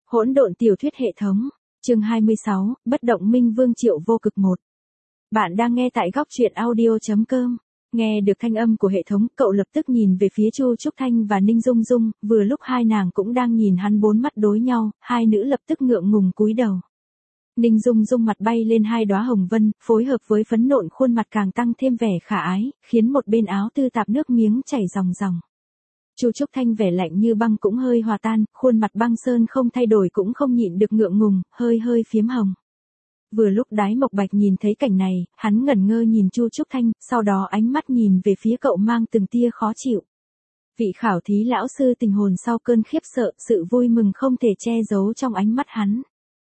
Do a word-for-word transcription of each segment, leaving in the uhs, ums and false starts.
Hỗn độn tiểu thuyết hệ thống, chương hai mươi sáu, Bất động minh vương Triệu Vô Cực một. Bạn đang nghe tại góc truyện audio chấm com. Nghe được thanh âm của hệ thống, cậu lập tức nhìn về phía Chu Trúc Thanh và Ninh Dung Dung, vừa lúc hai nàng cũng đang nhìn hắn bốn mắt đối nhau, hai nữ lập tức ngượng ngùng cúi đầu. Ninh Dung Dung mặt bay lên hai đóa hồng vân, phối hợp với phấn nộn khuôn mặt càng tăng thêm vẻ khả ái, khiến một bên áo tư tạp nước miếng chảy ròng ròng. Chu Trúc Thanh vẻ lạnh như băng cũng hơi hòa tan, khuôn mặt băng sơn không thay đổi cũng không nhịn được ngượng ngùng, hơi hơi phiếm hồng. Vừa lúc Đái Mộc Bạch nhìn thấy cảnh này, hắn ngẩn ngơ nhìn Chu Trúc Thanh, sau đó ánh mắt nhìn về phía cậu mang từng tia khó chịu. Vị khảo thí lão sư tình hồn sau cơn khiếp sợ, sự vui mừng không thể che giấu trong ánh mắt hắn.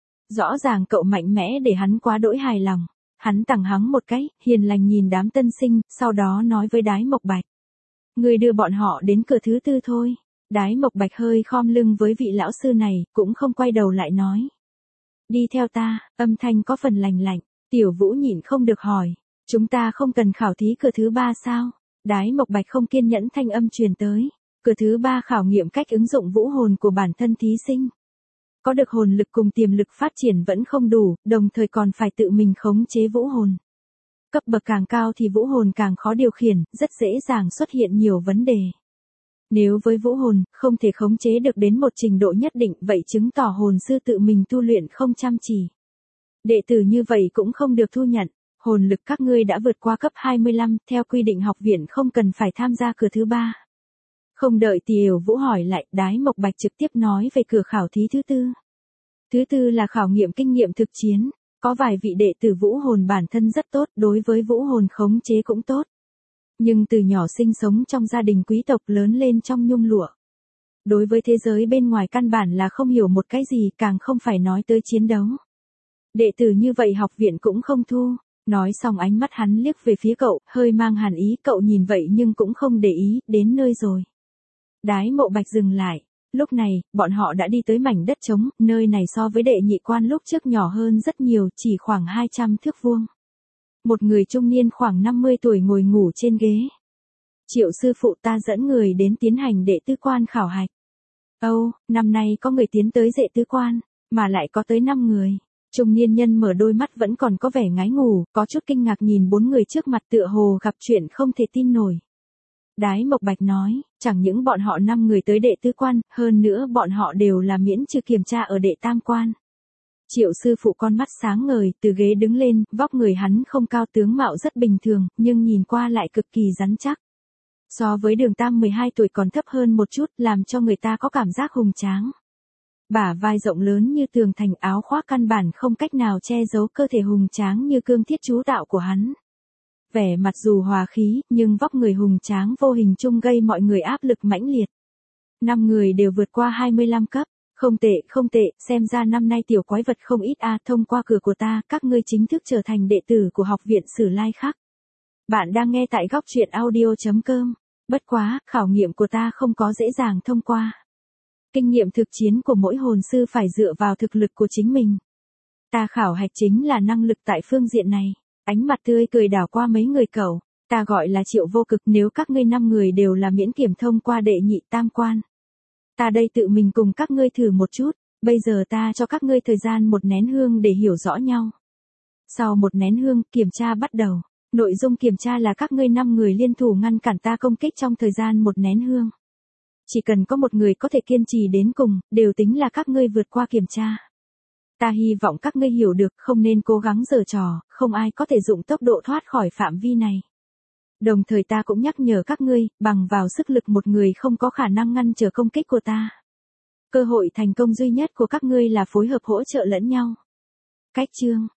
Rõ ràng cậu mạnh mẽ để hắn quá đỗi hài lòng. Hắn tằng hắng một cái, hiền lành nhìn đám tân sinh, sau đó nói với Đái Mộc Bạch. Người đưa bọn họ đến cửa thứ tư thôi. Đái Mộc Bạch hơi khom lưng với vị lão sư này, cũng không quay đầu lại nói. Đi theo ta, âm thanh có phần lành lạnh. Tiểu Vũ nhịn không được hỏi. Chúng ta không cần khảo thí cửa thứ ba sao? Đái Mộc Bạch không kiên nhẫn thanh âm truyền tới. Cửa thứ ba khảo nghiệm cách ứng dụng vũ hồn của bản thân thí sinh. Có được hồn lực cùng tiềm lực phát triển vẫn không đủ, đồng thời còn phải tự mình khống chế vũ hồn. Cấp bậc càng cao thì vũ hồn càng khó điều khiển, rất dễ dàng xuất hiện nhiều vấn đề. Nếu với vũ hồn, không thể khống chế được đến một trình độ nhất định, vậy chứng tỏ hồn sư tự mình tu luyện không chăm chỉ. Đệ tử như vậy cũng không được thu nhận. Hồn lực các ngươi đã vượt qua cấp hai mươi lăm, theo quy định học viện không cần phải tham gia cửa thứ ba. Không đợi Tiểu Vũ hỏi lại, Đái Mộc Bạch trực tiếp nói về cửa khảo thí thứ tư. Thứ tư là khảo nghiệm kinh nghiệm thực chiến. Có vài vị đệ tử vũ hồn bản thân rất tốt, đối với vũ hồn khống chế cũng tốt. Nhưng từ nhỏ sinh sống trong gia đình quý tộc, lớn lên trong nhung lụa. Đối với thế giới bên ngoài căn bản là không hiểu một cái gì, càng không phải nói tới chiến đấu. Đệ tử như vậy học viện cũng không thu. Nói xong ánh mắt hắn liếc về phía cậu, hơi mang hàn ý, cậu nhìn vậy nhưng cũng không để ý, đến nơi rồi. Đái Mộ Bạch dừng lại. Lúc này, bọn họ đã đi tới mảnh đất trống, nơi này so với đệ nhị quan lúc trước nhỏ hơn rất nhiều, chỉ khoảng hai trăm thước vuông. Một người trung niên khoảng năm mươi tuổi ngồi ngủ trên ghế. Triệu sư phụ, ta dẫn người đến tiến hành đệ tứ quan khảo hạch. Âu, năm nay có người tiến tới đệ tứ quan, mà lại có tới năm người. Trung niên nhân mở đôi mắt vẫn còn có vẻ ngái ngủ, có chút kinh ngạc nhìn bốn người trước mặt, tựa hồ gặp chuyện không thể tin nổi. Đái Mộc Bạch nói, chẳng những bọn họ năm người tới đệ tứ quan, hơn nữa bọn họ đều là miễn trừ kiểm tra ở đệ tam quan. Triệu sư phụ con mắt sáng ngời, từ ghế đứng lên, vóc người hắn không cao, tướng mạo rất bình thường, nhưng nhìn qua lại cực kỳ rắn chắc. So với Đường Tam mười hai tuổi còn thấp hơn một chút, làm cho người ta có cảm giác hùng tráng. Bả vai rộng lớn như tường thành, áo khoác căn bản không cách nào che giấu cơ thể hùng tráng như cương thiết chú tạo của hắn. Vẻ mặt dù hòa khí, nhưng vóc người hùng tráng vô hình chung gây mọi người áp lực mãnh liệt. Năm người đều vượt qua hai mươi lăm cấp. Không tệ, không tệ, xem ra năm nay tiểu quái vật không ít a, thông qua cửa của ta, các ngươi chính thức trở thành đệ tử của học viện Sử Lai Khắc. Bạn đang nghe tại góc truyện audio chấm com. Bất quá, khảo nghiệm của ta không có dễ dàng thông qua. Kinh nghiệm thực chiến của mỗi hồn sư phải dựa vào thực lực của chính mình. Ta khảo hạch chính là năng lực tại phương diện này. Ánh mặt tươi cười đảo qua mấy người cậu. Ta gọi là Triệu Vô Cực, nếu các ngươi năm người đều là miễn kiểm thông qua đệ nhị tam quan. Ta đây tự mình cùng các ngươi thử một chút, bây giờ ta cho các ngươi thời gian một nén hương để hiểu rõ nhau. Sau một nén hương, kiểm tra bắt đầu. Nội dung kiểm tra là các ngươi năm người liên thủ ngăn cản ta công kích trong thời gian một nén hương. Chỉ cần có một người có thể kiên trì đến cùng, đều tính là các ngươi vượt qua kiểm tra. Ta hy vọng các ngươi hiểu được, không nên cố gắng giở trò, không ai có thể dụng tốc độ thoát khỏi phạm vi này. Đồng thời ta cũng nhắc nhở các ngươi, bằng vào sức lực một người không có khả năng ngăn trở công kích của ta. Cơ hội thành công duy nhất của các ngươi là phối hợp hỗ trợ lẫn nhau. Cách chương,